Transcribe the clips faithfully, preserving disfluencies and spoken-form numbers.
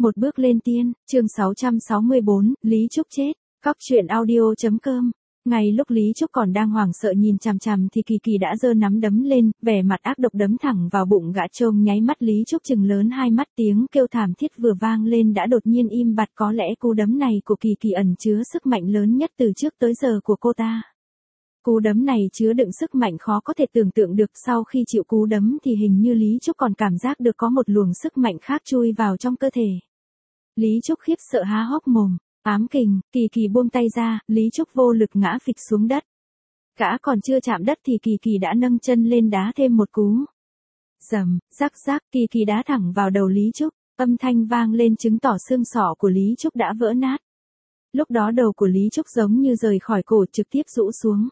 Một bước lên tiên, chương sáu trăm sáu mươi bốn, Lý Trúc chết. Cóc truyện audio chấm com. Ngay lúc Lý Trúc còn đang hoảng sợ nhìn chằm chằm thì Kỳ Kỳ đã giơ nắm đấm lên, vẻ mặt ác độc đấm thẳng vào bụng gã. Trông nháy mắt Lý Trúc trừng lớn hai mắt, tiếng kêu thảm thiết vừa vang lên đã đột nhiên im bặt. Có lẽ cú đấm này của Kỳ Kỳ ẩn chứa sức mạnh lớn nhất từ trước tới giờ của cô ta. Cú đấm này chứa đựng sức mạnh khó có thể tưởng tượng được. Sau khi chịu cú đấm thì hình như Lý Trúc còn cảm giác được có một luồng sức mạnh khác chui vào trong cơ thể. Lý Trúc khiếp sợ há hốc mồm. Ám kình. Kỳ Kỳ buông tay ra, Lý Trúc vô lực ngã phịch xuống đất. Gã còn chưa chạm đất thì Kỳ Kỳ đã nâng chân lên đá thêm một cú. Rầm, rắc rắc, Kỳ Kỳ đá thẳng vào đầu Lý Trúc, âm thanh vang lên chứng tỏ xương sọ của Lý Trúc đã vỡ nát. Lúc đó đầu của Lý Trúc giống như rời khỏi cổ trực tiếp rũ xuống.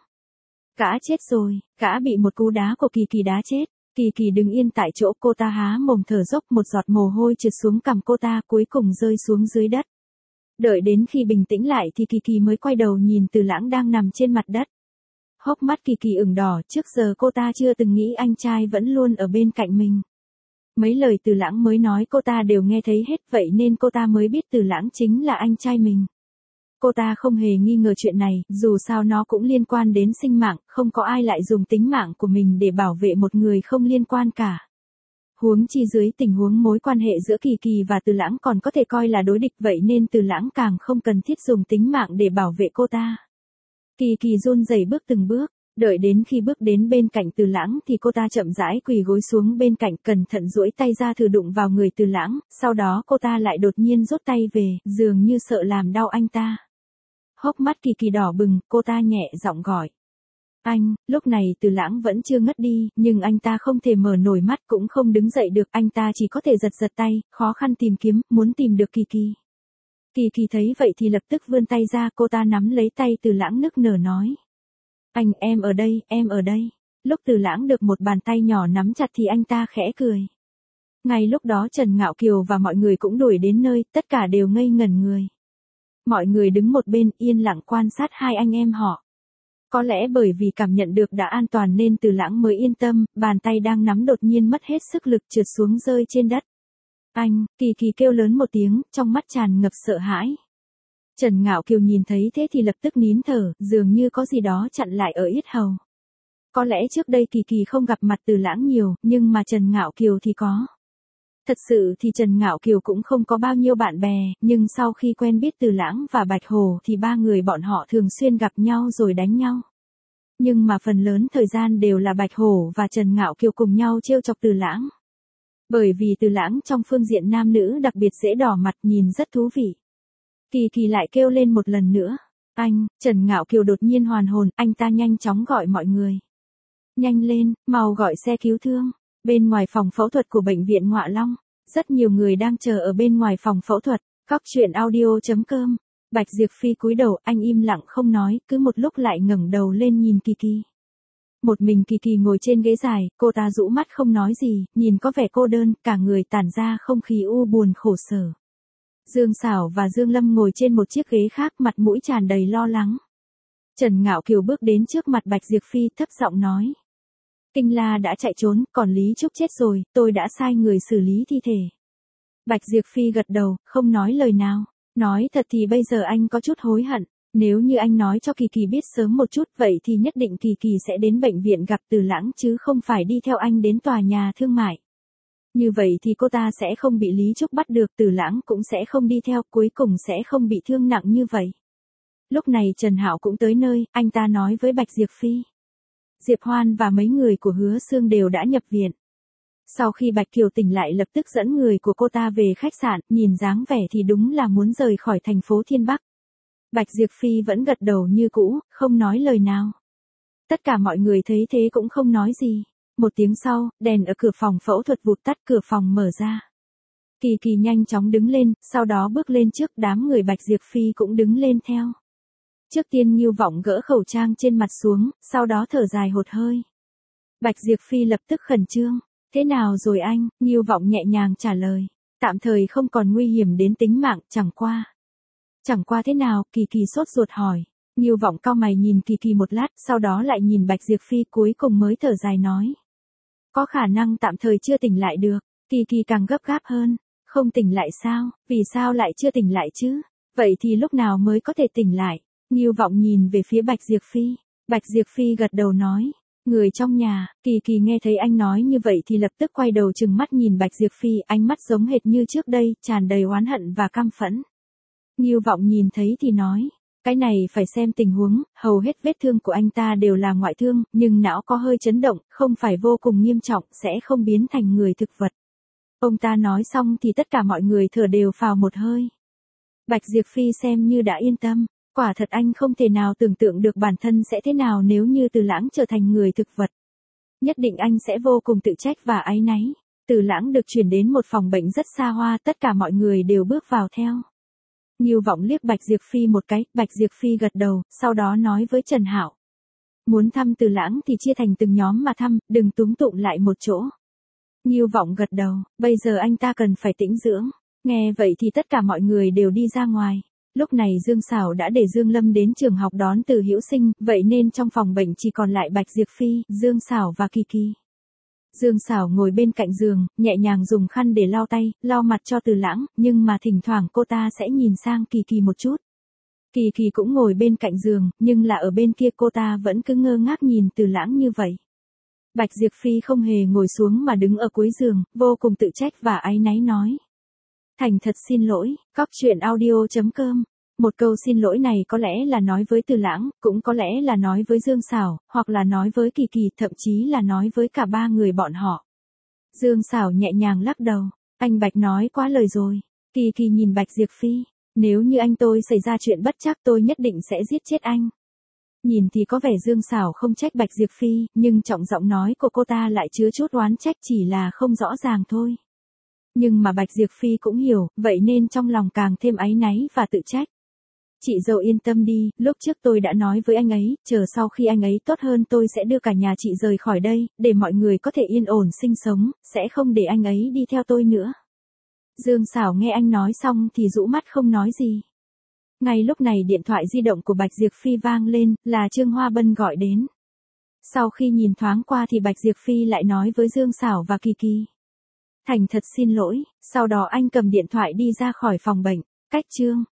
Gã chết rồi, gã bị một cú đá của Kỳ Kỳ đá chết. Kỳ Kỳ đứng yên tại chỗ, cô ta há mồm thở dốc, một giọt mồ hôi trượt xuống cằm cô ta, cuối cùng rơi xuống dưới đất. Đợi đến khi bình tĩnh lại thì Kỳ Kỳ mới quay đầu nhìn Từ Lãng đang nằm trên mặt đất. Hốc mắt Kỳ Kỳ ửng đỏ, trước giờ cô ta chưa từng nghĩ anh trai vẫn luôn ở bên cạnh mình. Mấy lời Từ Lãng mới nói cô ta đều nghe thấy hết, vậy nên cô ta mới biết Từ Lãng chính là anh trai mình. Cô ta không hề nghi ngờ chuyện này, dù sao nó cũng liên quan đến sinh mạng, không có ai lại dùng tính mạng của mình để bảo vệ một người không liên quan cả. Huống chi dưới tình huống mối quan hệ giữa Kỳ Kỳ và Từ Lãng còn có thể coi là đối địch, vậy nên Từ Lãng càng không cần thiết dùng tính mạng để bảo vệ cô ta. Kỳ Kỳ run rẩy bước từng bước, đợi đến khi bước đến bên cạnh Từ Lãng thì cô ta chậm rãi quỳ gối xuống bên cạnh, cẩn thận duỗi tay ra thử đụng vào người Từ Lãng, sau đó cô ta lại đột nhiên rút tay về, dường như sợ làm đau anh ta. Hốc mắt Kỳ Kỳ đỏ bừng, cô ta nhẹ giọng gọi. Anh. Lúc này Từ Lãng vẫn chưa ngất đi, nhưng anh ta không thể mở nổi mắt, cũng không đứng dậy được, anh ta chỉ có thể giật giật tay, khó khăn tìm kiếm, muốn tìm được Kỳ Kỳ. Kỳ Kỳ thấy vậy thì lập tức vươn tay ra, cô ta nắm lấy tay Từ Lãng nức nở nói. Anh, em ở đây, em ở đây. Lúc Từ Lãng được một bàn tay nhỏ nắm chặt thì anh ta khẽ cười. Ngay lúc đó Trần Ngạo Kiều và mọi người cũng đuổi đến nơi, tất cả đều ngây ngẩn người. Mọi người đứng một bên yên lặng quan sát hai anh em họ. Có lẽ bởi vì cảm nhận được đã an toàn nên Từ Lãng mới yên tâm, bàn tay đang nắm đột nhiên mất hết sức lực trượt xuống rơi trên đất. Anh. Kỳ Kỳ kêu lớn một tiếng, trong mắt tràn ngập sợ hãi. Trần Ngạo Kiều nhìn thấy thế thì lập tức nín thở, dường như có gì đó chặn lại ở yết hầu. Có lẽ trước đây Kỳ Kỳ không gặp mặt Từ Lãng nhiều, nhưng mà Trần Ngạo Kiều thì có. Thật sự thì Trần Ngạo Kiều cũng không có bao nhiêu bạn bè, nhưng sau khi quen biết Từ Lãng và Bạch Hồ thì ba người bọn họ thường xuyên gặp nhau rồi đánh nhau. Nhưng mà phần lớn thời gian đều là Bạch Hồ và Trần Ngạo Kiều cùng nhau trêu chọc Từ Lãng. Bởi vì Từ Lãng trong phương diện nam nữ đặc biệt dễ đỏ mặt, nhìn rất thú vị. Kỳ Kỳ lại kêu lên một lần nữa. Anh. Trần Ngạo Kiều đột nhiên hoàn hồn, anh ta nhanh chóng gọi mọi người. Nhanh lên, mau gọi xe cứu thương. Bên ngoài phòng phẫu thuật của bệnh viện Ngọa Long, rất nhiều người đang chờ ở bên ngoài phòng phẫu thuật. Cóc truyện audio chấm com. Bạch Diệp Phi cúi đầu, anh im lặng không nói, cứ một lúc lại ngẩng đầu lên nhìn Kỳ Kỳ. Một mình Kỳ Kỳ ngồi trên ghế dài, cô ta rũ mắt không nói gì, nhìn có vẻ cô đơn, cả người tản ra không khí u buồn khổ sở. Dương Sảo và Dương Lâm ngồi trên một chiếc ghế khác, mặt mũi tràn đầy lo lắng. Trần Ngạo Kiều bước đến trước mặt Bạch Diệp Phi, thấp giọng nói. Kinh La đã chạy trốn, còn Lý Trúc chết rồi, tôi đã sai người xử lý thi thể. Bạch Diệp Phi gật đầu, không nói lời nào. Nói thật thì bây giờ anh có chút hối hận. Nếu như anh nói cho Kỳ Kỳ biết sớm một chút vậy thì nhất định Kỳ Kỳ sẽ đến bệnh viện gặp Từ Lãng chứ không phải đi theo anh đến tòa nhà thương mại. Như vậy thì cô ta sẽ không bị Lý Trúc bắt được, Từ Lãng cũng sẽ không đi theo, cuối cùng sẽ không bị thương nặng như vậy. Lúc này Trần Hạo cũng tới nơi, anh ta nói với Bạch Diệp Phi. Diệp Hoan và mấy người của Hứa Xương đều đã nhập viện. Sau khi Bạch Kiều tỉnh lại lập tức dẫn người của cô ta về khách sạn, nhìn dáng vẻ thì đúng là muốn rời khỏi thành phố Thiên Bắc. Bạch Diệp Phi vẫn gật đầu như cũ, không nói lời nào. Tất cả mọi người thấy thế cũng không nói gì. Một tiếng sau, đèn ở cửa phòng phẫu thuật vụt tắt, cửa phòng mở ra. Kỳ Kỳ nhanh chóng đứng lên, sau đó bước lên trước, đám người Bạch Diệp Phi cũng đứng lên theo. Trước tiên Ngưu Vọng gỡ khẩu trang trên mặt xuống, sau đó thở dài hụt hơi. Bạch Diệp Phi lập tức khẩn trương. Thế nào rồi anh? Ngưu Vọng nhẹ nhàng trả lời. Tạm thời không còn nguy hiểm đến tính mạng, chẳng qua. Chẳng qua thế nào? Kỳ Kỳ sốt ruột hỏi. Ngưu Vọng cau mày nhìn Kỳ Kỳ một lát, sau đó lại nhìn Bạch Diệp Phi, cuối cùng mới thở dài nói. Có khả năng tạm thời chưa tỉnh lại được. Kỳ Kỳ càng gấp gáp hơn. Không tỉnh lại sao, vì sao lại chưa tỉnh lại chứ? Vậy thì lúc nào mới có thể tỉnh lại? Ngưu Vọng nhìn về phía Bạch Diệp Phi. Bạch Diệp Phi gật đầu nói. Người trong nhà, Kỳ Kỳ nghe thấy anh nói như vậy thì lập tức quay đầu trừng mắt nhìn Bạch Diệp Phi, ánh mắt giống hệt như trước đây, tràn đầy oán hận và căm phẫn. Ngưu Vọng nhìn thấy thì nói. Cái này phải xem tình huống, hầu hết vết thương của anh ta đều là ngoại thương, nhưng não có hơi chấn động, không phải vô cùng nghiêm trọng, sẽ không biến thành người thực vật. Ông ta nói xong thì tất cả mọi người thở đều phào một hơi. Bạch Diệp Phi xem như đã yên tâm, quả thật anh không thể nào tưởng tượng được bản thân sẽ thế nào nếu như Từ Lãng trở thành người thực vật. Nhất định anh sẽ vô cùng tự trách và áy náy. Từ Lãng được chuyển đến một phòng bệnh rất xa hoa, tất cả mọi người đều bước vào theo. Ngưu Vọng liếc Bạch Diệp Phi một cái, Bạch Diệp Phi gật đầu, sau đó nói với Trần Hạo. Muốn thăm Từ Lãng thì chia thành từng nhóm mà thăm, đừng túm tụm lại một chỗ. Ngưu Vọng gật đầu, bây giờ anh ta cần phải tĩnh dưỡng. Nghe vậy thì tất cả mọi người đều đi ra ngoài. Lúc này Dương Sảo đã để Dương Lâm đến trường học đón Từ Hữu Sinh, vậy nên trong phòng bệnh chỉ còn lại Bạch Diệp Phi, Dương Sảo và Kỳ Kỳ. Dương Sảo ngồi bên cạnh giường, nhẹ nhàng dùng khăn để lau tay, lau mặt cho Từ Lãng, nhưng mà thỉnh thoảng cô ta sẽ nhìn sang Kỳ Kỳ một chút. Kỳ Kỳ cũng ngồi bên cạnh giường, nhưng là ở bên kia cô ta vẫn cứ ngơ ngác nhìn Từ Lãng như vậy. Bạch Diệp Phi không hề ngồi xuống mà đứng ở cuối giường, vô cùng tự trách và áy náy nói. Thành thật xin lỗi, cóc truyện audio chấm com. Một câu xin lỗi này có lẽ là nói với Từ Lãng, cũng có lẽ là nói với Dương Sảo, hoặc là nói với Kỳ Kỳ, thậm chí là nói với cả ba người bọn họ. Dương Sảo nhẹ nhàng lắc đầu, anh Bạch nói quá lời rồi. Kỳ Kỳ nhìn Bạch Diệp Phi, nếu như anh tôi xảy ra chuyện bất trắc tôi nhất định sẽ giết chết anh. Nhìn thì có vẻ Dương Sảo không trách Bạch Diệp Phi, nhưng trọng giọng nói của cô ta lại chứa chút oán trách, chỉ là không rõ ràng thôi. Nhưng mà Bạch Diệp Phi cũng hiểu, vậy nên trong lòng càng thêm áy náy và tự trách. Chị dâu yên tâm đi, lúc trước tôi đã nói với anh ấy, chờ sau khi anh ấy tốt hơn tôi sẽ đưa cả nhà chị rời khỏi đây, để mọi người có thể yên ổn sinh sống, sẽ không để anh ấy đi theo tôi nữa. Dương Sảo nghe anh nói xong thì rũ mắt không nói gì. Ngay lúc này điện thoại di động của Bạch Diệp Phi vang lên, là Trương Hoa Bân gọi đến. Sau khi nhìn thoáng qua thì Bạch Diệp Phi lại nói với Dương Sảo và Kỳ Kỳ. Thành thật xin lỗi, sau đó anh cầm điện thoại đi ra khỏi phòng bệnh, cách Trương